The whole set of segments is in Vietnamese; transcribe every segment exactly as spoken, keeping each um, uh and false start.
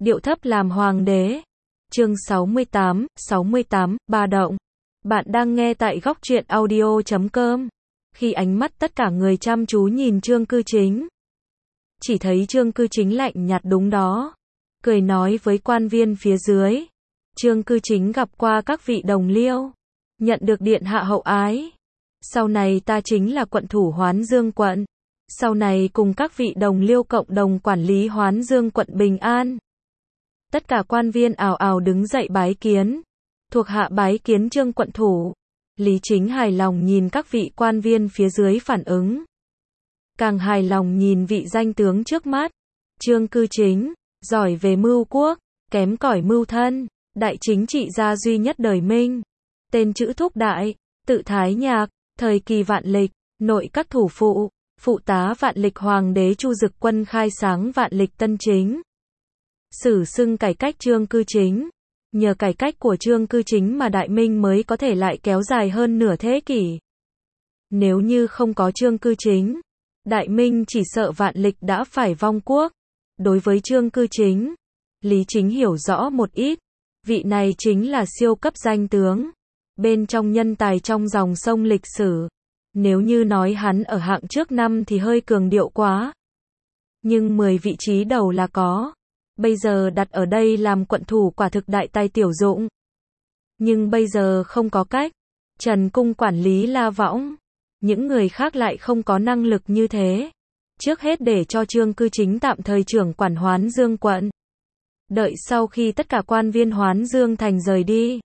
điệu thấp làm hoàng đế. Chương sáu mươi tám, sáu mươi tám, ba động. Bạn đang nghe tại góc truyện audio chấm com. Khi ánh mắt tất cả người chăm chú nhìn Trương Cư Chính, chỉ thấy Trương Cư Chính lạnh nhạt đúng đó, cười nói với quan viên phía dưới. Trương Cư Chính gặp qua các vị đồng liêu, nhận được điện hạ hậu ái. Sau này ta chính là quận thủ Hoán Dương quận. Sau này cùng các vị đồng liêu cộng đồng quản lý Hoán Dương quận bình an. Tất cả quan viên ào ào đứng dậy bái kiến. Thuộc hạ bái kiến Trương quận thủ. Lý Chính hài lòng nhìn các vị quan viên phía dưới phản ứng. Càng hài lòng nhìn vị danh tướng trước mắt. Trương Cư Chính, giỏi về mưu quốc, kém cỏi mưu thân, đại chính trị gia duy nhất đời Minh. Tên chữ Thúc Đại, tự Thái Nhạc, thời kỳ vạn lịch, nội các thủ phụ, phụ tá vạn lịch hoàng đế Chu Dực Quân khai sáng vạn lịch Tân Chính. Sử xưng cải cách Trương Cư Chính. Nhờ cải cách của Trương Cư Chính mà Đại Minh mới có thể lại kéo dài hơn nửa thế kỷ. Nếu như không có Trương Cư Chính, Đại Minh chỉ sợ vạn lịch đã phải vong quốc. Đối với Trương Cư Chính, Lý Chính hiểu rõ một ít. Vị này chính là siêu cấp danh tướng. Bên trong nhân tài trong dòng sông lịch sử. Nếu như nói hắn ở hạng trước năm thì hơi cường điệu quá. Nhưng mười vị trí đầu là có. Bây giờ đặt ở đây làm quận thủ quả thực đại tài tiểu dụng. Nhưng bây giờ không có cách. Trần Cung quản lý La Võng. Những người khác lại không có năng lực như thế. Trước hết để cho Trương Cư Chính tạm thời trưởng quản Hoán Dương quận. Đợi sau khi tất cả quan viên Hoán Dương thành rời đi.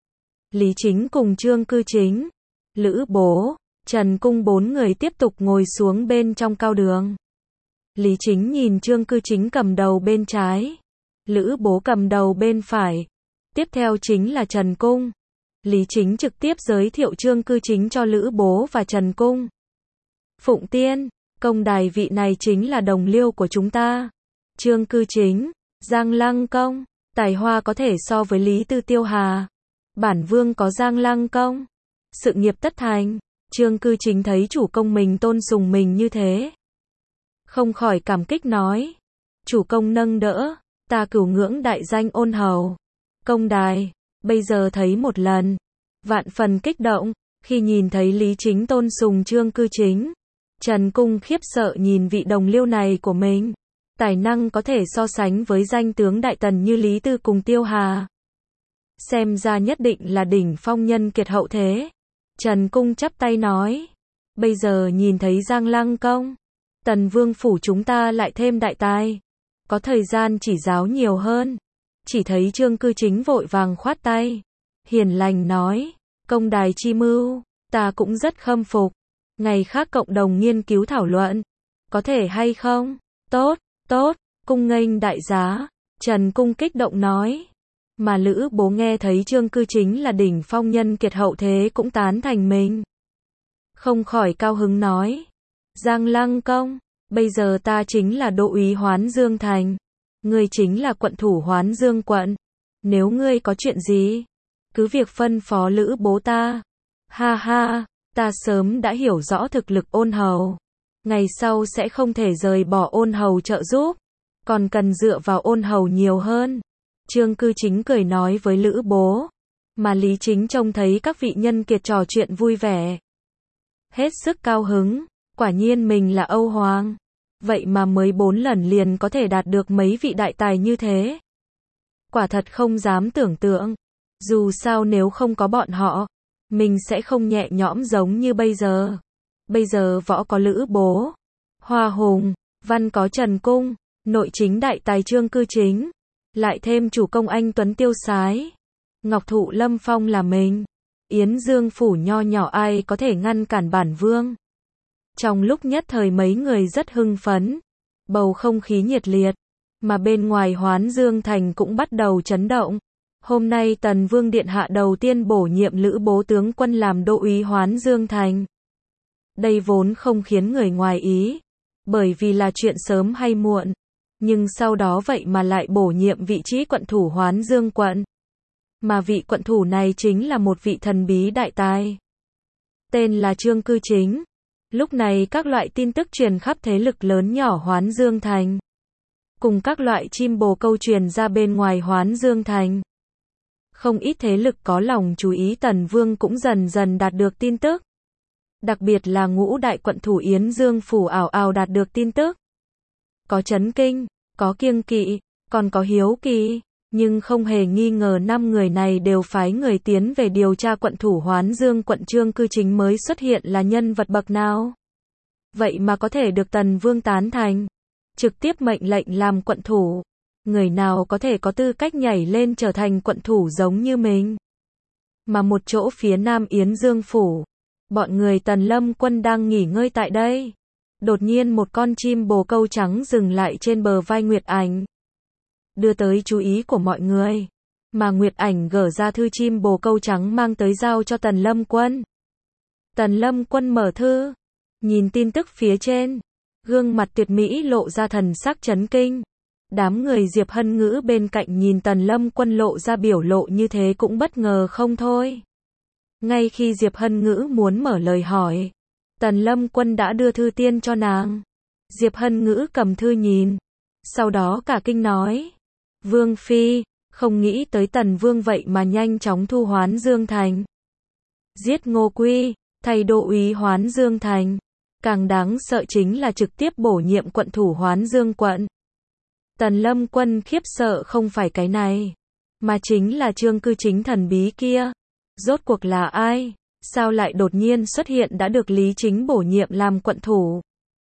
Lý Chính cùng Trương Cư Chính, Lữ Bố, Trần Cung bốn người tiếp tục ngồi xuống bên trong cao đường. Lý Chính nhìn Trương Cư Chính cầm đầu bên trái, Lữ Bố cầm đầu bên phải. Tiếp theo chính là Trần Cung. Lý Chính trực tiếp giới thiệu Trương Cư Chính cho Lữ Bố và Trần Cung. Phụng Tiên, công đài vị này chính là đồng liêu của chúng ta. Trương Cư Chính, Giang Lăng công, tài hoa có thể so với Lý Tư Tiêu Hà. Bản vương có Giang Lăng công, sự nghiệp tất thành. Trương Cư Chính thấy chủ công mình tôn sùng mình như thế, không khỏi cảm kích nói. Chủ công nâng đỡ, ta cửu ngưỡng đại danh ôn hầu. Công đài, bây giờ thấy một lần, vạn phần kích động. Khi nhìn thấy Lý Chính tôn sùng Trương Cư Chính, Trần Cung khiếp sợ nhìn vị đồng liêu này của mình. Tài năng có thể so sánh với danh tướng đại tần như Lý Tư cùng Tiêu Hà. Xem ra nhất định là đỉnh phong nhân kiệt hậu thế. Trần Cung chắp tay nói. Bây giờ nhìn thấy Giang Lăng công, Tần Vương phủ chúng ta lại thêm đại tài. Có thời gian chỉ giáo nhiều hơn. Chỉ thấy Trương Cư Chính vội vàng khoát tay. Hiền lành nói. Công đài chi mưu, ta cũng rất khâm phục. Ngày khác cộng đồng nghiên cứu thảo luận. Có thể hay không? Tốt, tốt, cung nghênh đại giá. Trần Cung kích động nói. Mà Lữ Bố nghe thấy Trương Cư Chính là đỉnh phong nhân kiệt hậu thế cũng tán thành mình. Không khỏi cao hứng nói. Giang Lăng công, bây giờ ta chính là đô úy Hoán Dương thành. Ngươi chính là quận thủ Hoán Dương quận. Nếu ngươi có chuyện gì, cứ việc phân phó Lữ Bố ta. Ha ha, ta sớm đã hiểu rõ thực lực ôn hầu. Ngày sau sẽ không thể rời bỏ ôn hầu trợ giúp. Còn cần dựa vào ôn hầu nhiều hơn. Trương Cư Chính cười nói với Lữ Bố. Mà Lý Chính trông thấy các vị nhân kiệt trò chuyện vui vẻ, hết sức cao hứng. Quả nhiên mình là Âu Hoàng. Vậy mà mới bốn lần liền có thể đạt được mấy vị đại tài như thế. Quả thật không dám tưởng tượng. Dù sao nếu không có bọn họ, mình sẽ không nhẹ nhõm giống như bây giờ. Bây giờ võ có Lữ Bố, Hoa Hùng, văn có Trần Cung, nội chính đại tài Trương Cư Chính. Lại thêm chủ công anh Tuấn Tiêu Sái, Ngọc Thụ Lâm Phong là mình. Yến Dương phủ nho nhỏ ai có thể ngăn cản bản vương. Trong lúc nhất thời mấy người rất hưng phấn. Bầu không khí nhiệt liệt. Mà bên ngoài Hoán Dương thành cũng bắt đầu chấn động. Hôm nay Tần Vương Điện Hạ đầu tiên bổ nhiệm Lữ Bố tướng quân làm đô úy Hoán Dương thành. Đây vốn không khiến người ngoài ý. Bởi vì là chuyện sớm hay muộn. Nhưng sau đó vậy mà lại bổ nhiệm vị trí quận thủ Hoán Dương quận. Mà vị quận thủ này chính là một vị thần bí đại tài. Tên là Trương Cư Chính. Lúc này các loại tin tức truyền khắp thế lực lớn nhỏ Hoán Dương thành. cùng các loại chim bồ câu truyền ra bên ngoài Hoán Dương Thành. Không ít thế lực có lòng chú ý Tần Vương cũng dần dần đạt được tin tức. Đặc biệt là ngũ đại quận thủ Yến Dương Phủ ảo ảo đạt được tin tức. Có chấn kinh, có kiêng kỵ, còn có hiếu kỳ, nhưng không hề nghi ngờ năm người này đều phái người tiến về điều tra quận thủ Hoán Dương quận Trương Cư Chính mới xuất hiện là nhân vật bậc nào. Vậy mà có thể được Tần Vương tán thành, trực tiếp mệnh lệnh làm quận thủ. Người nào có thể có tư cách nhảy lên trở thành quận thủ giống như mình. Mà một chỗ phía nam Yến Dương Phủ, bọn người Tần Lâm Quân đang nghỉ ngơi tại đây. Đột nhiên một con chim bồ câu trắng dừng lại trên bờ vai Nguyệt Ảnh, đưa tới chú ý của mọi người. Mà Nguyệt Ảnh gỡ ra thư chim bồ câu trắng mang tới giao cho Tần Lâm Quân. Tần Lâm Quân mở thư, nhìn tin tức phía trên, gương mặt tuyệt mỹ lộ ra thần sắc chấn kinh. Đám người Diệp Hân Ngữ bên cạnh nhìn Tần Lâm Quân lộ ra biểu lộ như thế cũng bất ngờ không thôi. Ngay khi Diệp Hân Ngữ muốn mở lời hỏi, Tần Lâm Quân đã đưa thư tiên cho nàng. Diệp Hân Ngữ cầm thư nhìn, sau đó cả kinh nói: Vương Phi, không nghĩ tới Tần Vương vậy mà nhanh chóng thu Hoán Dương Thành. Giết Ngô Quy, thay đô úy Hoán Dương Thành. Càng đáng sợ chính là trực tiếp bổ nhiệm quận thủ Hoán Dương quận. Tần Lâm Quân khiếp sợ không phải cái này, mà chính là Trương Cư Chính thần bí kia. Rốt cuộc là ai? Sao lại đột nhiên xuất hiện đã được Lý Chính bổ nhiệm làm quận thủ?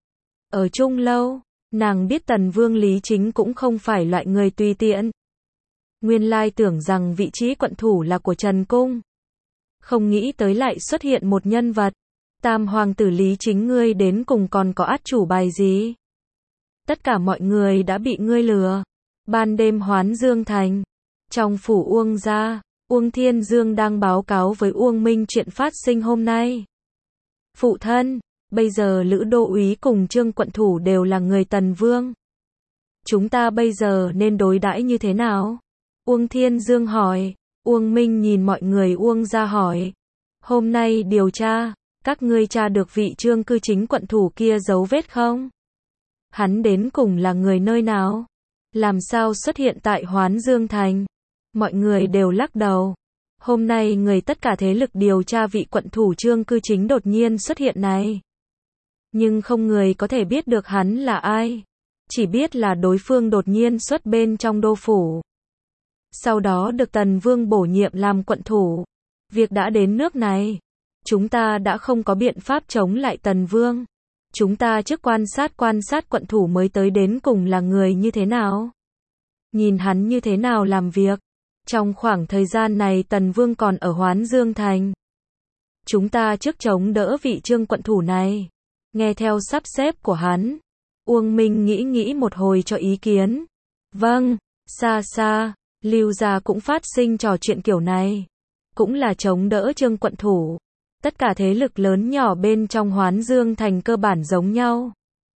Ở chung lâu, nàng biết Tần Vương Lý Chính cũng không phải loại người tùy tiện. Nguyên lai tưởng rằng vị trí quận thủ là của Trần Cung. Không nghĩ tới lại xuất hiện một nhân vật. Tam hoàng tử Lý Chính ngươi đến cùng còn có át chủ bài gì? Tất cả mọi người đã bị ngươi lừa. Ban đêm Hoán Dương Thành, trong phủ Uông gia, Uông Thiên Dương đang báo cáo với Uông Minh chuyện phát sinh hôm nay. Phụ thân, bây giờ Lữ Đô úy cùng Trương quận thủ đều là người Tần Vương. Chúng ta bây giờ nên đối đãi như thế nào? Uông Thiên Dương hỏi. Uông Minh nhìn mọi người Uông gia hỏi. Hôm nay điều tra, các ngươi tra được vị Trương Cư Chính quận thủ kia dấu vết không? Hắn đến cùng là người nơi nào? Làm sao xuất hiện tại Hoán Dương Thành? Mọi người đều lắc đầu. Hôm nay người tất cả thế lực điều tra vị quận thủ Trương Cư Chính đột nhiên xuất hiện này. Nhưng không người có thể biết được hắn là ai. Chỉ biết là đối phương đột nhiên xuất bên trong đô phủ. Sau đó được Tần Vương bổ nhiệm làm quận thủ. Việc đã đến nước này, chúng ta đã không có biện pháp chống lại Tần Vương. Chúng ta trước quan sát quan sát quận thủ mới tới đến cùng là người như thế nào. Nhìn hắn như thế nào làm việc. Trong khoảng thời gian này Tần Vương còn ở Hoán Dương Thành. Chúng ta trước chống đỡ vị Trương quận thủ này. Nghe theo sắp xếp của hắn. Uông Minh nghĩ nghĩ một hồi cho ý kiến. Vâng, xa xa, Lưu gia cũng phát sinh trò chuyện kiểu này. Cũng là chống đỡ Trương quận thủ. Tất cả thế lực lớn nhỏ bên trong Hoán Dương Thành cơ bản giống nhau.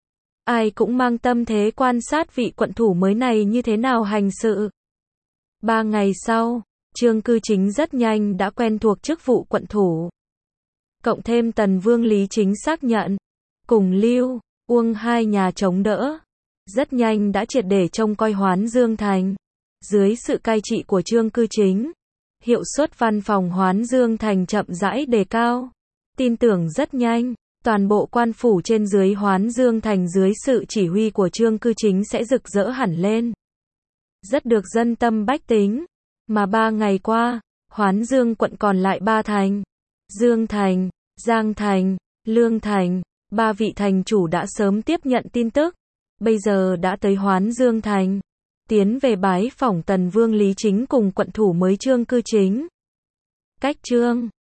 Ai cũng mang tâm thế quan sát vị quận thủ mới này như thế nào hành sự. Ba ngày sau, Trương Cư Chính rất nhanh đã quen thuộc chức vụ quận thủ. Cộng thêm Tần Vương Lý Chính xác nhận, cùng Lưu, Uông hai nhà chống đỡ, rất nhanh đã triệt để trông coi Hoán Dương Thành. Dưới sự cai trị của Trương Cư Chính, hiệu suất văn phòng Hoán Dương Thành chậm rãi đề cao. Tin tưởng rất nhanh, toàn bộ quan phủ trên dưới Hoán Dương Thành dưới sự chỉ huy của Trương Cư Chính sẽ rực rỡ hẳn lên. Rất được dân tâm bách tính. Mà ba ngày qua, Hoán Dương quận còn lại ba thành. Dương Thành, Giang Thành, Lương Thành, ba vị thành chủ đã sớm tiếp nhận tin tức. Bây giờ đã tới Hoán Dương Thành. Tiến về bái phỏng Tần Vương Lý Chính cùng quận thủ mới Trương Cư Chính. Cách Trương